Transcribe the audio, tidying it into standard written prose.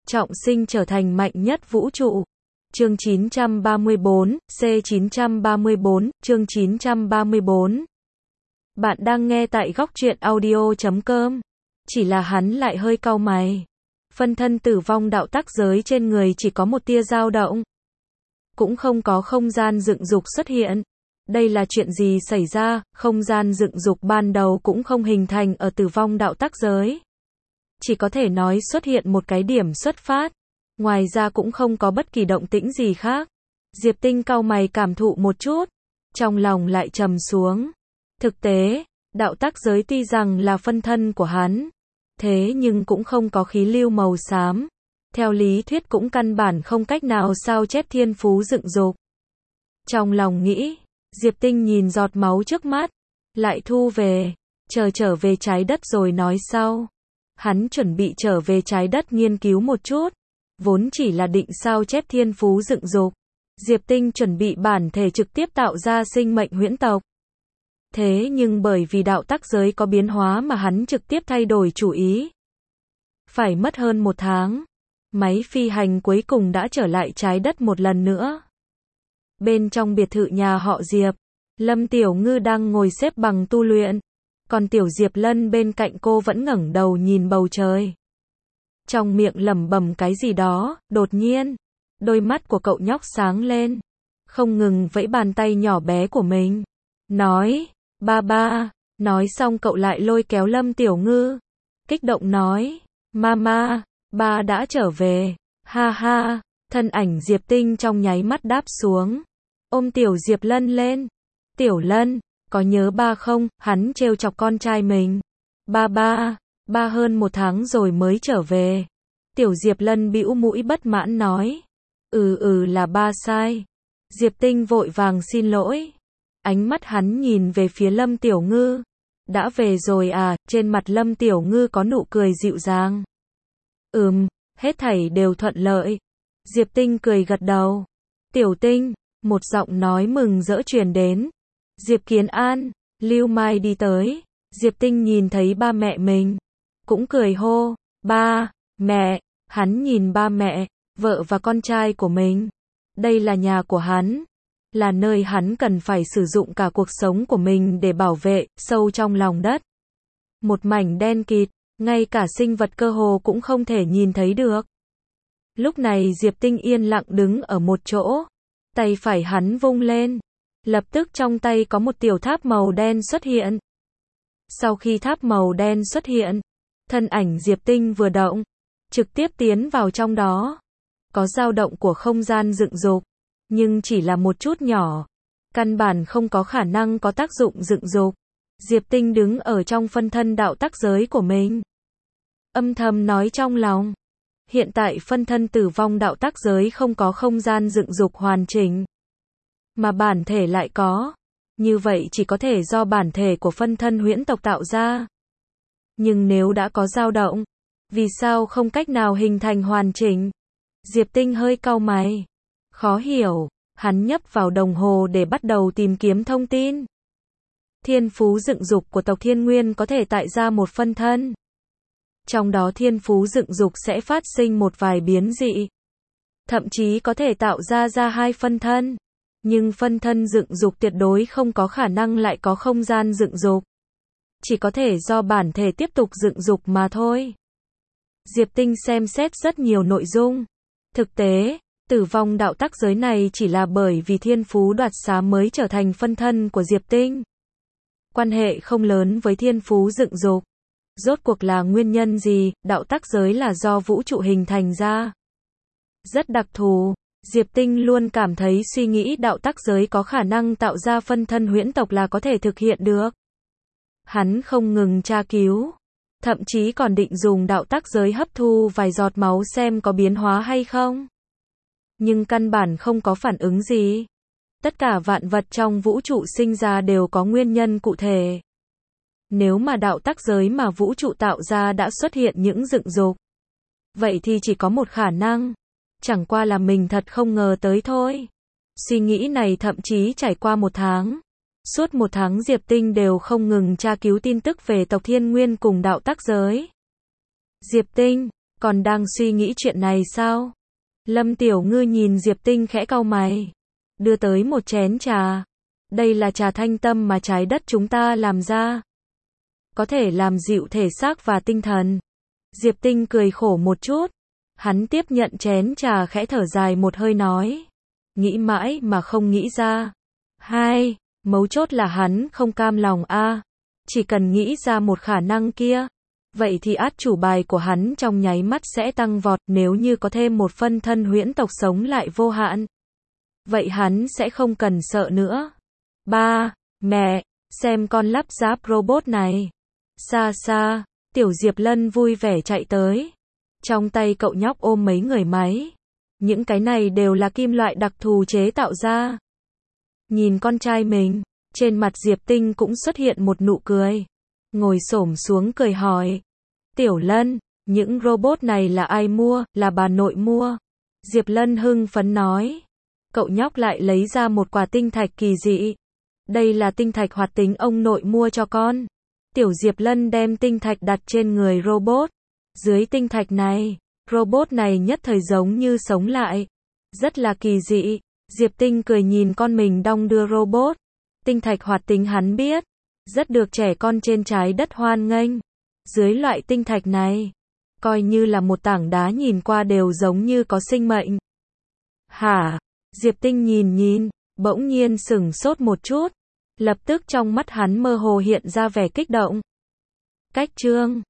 trọng sinh trở thành mạnh nhất vũ trụ. Chương 934, C934, chương 934. Bạn đang nghe tại góc truyện audio.com. Chỉ là hắn lại hơi cau mày. Phân thân tử vong đạo tác giới trên người chỉ có một tia dao động. Cũng không có không gian dựng dục xuất hiện. Đây là chuyện gì xảy ra, không gian dựng dục ban đầu cũng không hình thành ở tử vong đạo tác giới. Chỉ có thể nói xuất hiện một cái điểm xuất phát. Ngoài ra cũng không có bất kỳ động tĩnh gì khác. Diệp Tinh cau mày cảm thụ một chút. Trong lòng lại trầm xuống. Thực tế, đạo tác giới tuy rằng là phân thân của hắn. Thế nhưng cũng không có khí lưu màu xám. Theo lý thuyết cũng căn bản không cách nào sao chép thiên phú dựng dục. Trong lòng nghĩ, Diệp Tinh nhìn giọt máu trước mắt. Lại thu về. Trở về trái đất rồi nói sau. Hắn chuẩn bị trở về trái đất nghiên cứu một chút. Vốn chỉ là định sao chép thiên phú dựng dục. Diệp Tinh chuẩn bị bản thể trực tiếp tạo ra sinh mệnh huyễn tộc. Thế nhưng bởi vì đạo tác giới có biến hóa mà hắn trực tiếp thay đổi chủ ý. Phải mất hơn 1 tháng. Máy phi hành cuối cùng đã trở lại trái đất một lần nữa. Bên trong biệt thự nhà họ Diệp, Lâm Tiểu Ngư đang ngồi xếp bằng tu luyện. Còn Tiểu Diệp Lân bên cạnh cô vẫn ngẩng đầu nhìn bầu trời. Trong miệng lẩm bẩm cái gì đó, đột nhiên, đôi mắt của cậu nhóc sáng lên. Không ngừng vẫy bàn tay nhỏ bé của mình. Nói, ba ba, nói xong cậu lại lôi kéo Lâm Tiểu Ngư. Kích động nói, mama, ba đã trở về, ha ha, thân ảnh Diệp Tinh trong nháy mắt đáp xuống. Ôm Tiểu Diệp Lân lên. Tiểu Lân, có nhớ ba không? Hắn trêu chọc con trai mình. Ba hơn 1 tháng rồi mới trở về. Tiểu Diệp Lân bĩu mũi bất mãn nói. Là ba sai. Diệp Tinh vội vàng xin lỗi. Ánh mắt hắn nhìn về phía Lâm Tiểu Ngư. Đã về rồi à? Trên mặt Lâm Tiểu Ngư có nụ cười dịu dàng. Hết thảy đều thuận lợi. Diệp Tinh cười gật đầu. Tiểu Tinh, một giọng nói mừng rỡ truyền đến. Diệp Kiến An, Lưu Mai đi tới. Diệp Tinh nhìn thấy ba mẹ mình. Cũng cười hô, ba, mẹ. Hắn nhìn ba mẹ, vợ và con trai của mình. Đây là nhà của hắn. Là nơi hắn cần phải sử dụng cả cuộc sống của mình để bảo vệ, sâu trong lòng đất. Một mảnh đen kịt, ngay cả sinh vật cơ hồ cũng không thể nhìn thấy được. Lúc này Diệp Tinh yên lặng đứng ở một chỗ. Tay phải hắn vung lên. Lập tức trong tay có một tiểu tháp màu đen xuất hiện. Sau khi tháp màu đen xuất hiện, thân ảnh Diệp Tinh vừa động, trực tiếp tiến vào trong đó. Có dao động của không gian dựng dục, nhưng chỉ là một chút nhỏ. Căn bản không có khả năng có tác dụng dựng dục. Diệp Tinh đứng ở trong phân thân đạo tác giới của mình. Âm thầm nói trong lòng. Hiện tại phân thân tử vong đạo tác giới không có không gian dựng dục hoàn chỉnh. Mà bản thể lại có. Như vậy chỉ có thể do bản thể của phân thân huyễn tộc tạo ra. Nhưng nếu đã có dao động, vì sao không cách nào hình thành hoàn chỉnh? Diệp Tinh hơi cau mày. Khó hiểu, hắn nhấp vào đồng hồ để bắt đầu tìm kiếm thông tin. Thiên phú dựng dục của tộc Thiên Nguyên có thể tạo ra một phân thân. Trong đó thiên phú dựng dục sẽ phát sinh một vài biến dị. Thậm chí có thể tạo ra 2 phân thân. Nhưng phân thân dựng dục tuyệt đối không có khả năng lại có không gian dựng dục. Chỉ có thể do bản thể tiếp tục dựng dục mà thôi. Diệp Tinh xem xét rất nhiều nội dung. Thực tế, tử vong đạo tác giới này chỉ là bởi vì thiên phú đoạt xá mới trở thành phân thân của Diệp Tinh. Quan hệ không lớn với thiên phú dựng dục. Rốt cuộc là nguyên nhân gì? Đạo tác giới là do vũ trụ hình thành ra. Rất đặc thù. Diệp Tinh luôn cảm thấy suy nghĩ đạo tác giới có khả năng tạo ra phân thân huyễn tộc là có thể thực hiện được. Hắn không ngừng tra cứu. Thậm chí còn định dùng đạo tác giới hấp thu vài giọt máu xem có biến hóa hay không. Nhưng căn bản không có phản ứng gì. Tất cả vạn vật trong vũ trụ sinh ra đều có nguyên nhân cụ thể. Nếu mà đạo tác giới mà vũ trụ tạo ra đã xuất hiện những dựng dục, vậy thì chỉ có một khả năng. Chẳng qua là mình thật không ngờ tới thôi. Suy nghĩ này thậm chí trải qua 1 tháng. Suốt 1 tháng Diệp Tinh đều không ngừng tra cứu tin tức về tộc Thiên Nguyên cùng đạo tác giới. Diệp Tinh, Còn đang suy nghĩ chuyện này sao? Lâm Tiểu Ngư nhìn Diệp Tinh khẽ cau mày. Đưa tới một chén trà. Đây là trà thanh tâm mà trái đất chúng ta làm ra. Có thể làm dịu thể xác và tinh thần. Diệp Tinh cười khổ một chút. Hắn tiếp nhận chén trà khẽ thở dài một hơi nói. Nghĩ mãi mà không nghĩ ra. Mấu chốt là hắn không cam lòng a. Chỉ cần nghĩ ra một khả năng kia. Vậy thì át chủ bài của hắn trong nháy mắt sẽ tăng vọt, nếu như có thêm một phân thân huyễn tộc sống lại vô hạn. Vậy hắn sẽ không cần sợ nữa. Ba, mẹ, xem con lắp ráp robot này. Xa xa, Tiểu Diệp Lân vui vẻ chạy tới. Trong tay cậu nhóc ôm mấy người máy. Những cái này đều là kim loại đặc thù chế tạo ra. Nhìn con trai mình, trên mặt Diệp Tinh cũng xuất hiện một nụ cười. Ngồi xổm xuống cười hỏi. Tiểu Lân, những robot này là ai mua, là bà nội mua. Diệp Lân hưng phấn nói. Cậu nhóc lại lấy ra một quả tinh thạch kỳ dị. Đây là tinh thạch hoạt tính ông nội mua cho con. Tiểu Diệp Lân đem tinh thạch đặt trên người robot. Dưới tinh thạch này, robot này nhất thời giống như sống lại. Rất là kỳ dị. Diệp Tinh cười nhìn con mình đong đưa robot. Tinh thạch hoạt tính hắn biết. Rất được trẻ con trên trái đất hoan nghênh. Dưới loại tinh thạch này, coi như là một tảng đá nhìn qua đều giống như có sinh mệnh. Hả? Diệp Tinh nhìn, bỗng nhiên sửng sốt một chút. Lập tức trong mắt hắn mơ hồ hiện ra vẻ kích động. Cách chương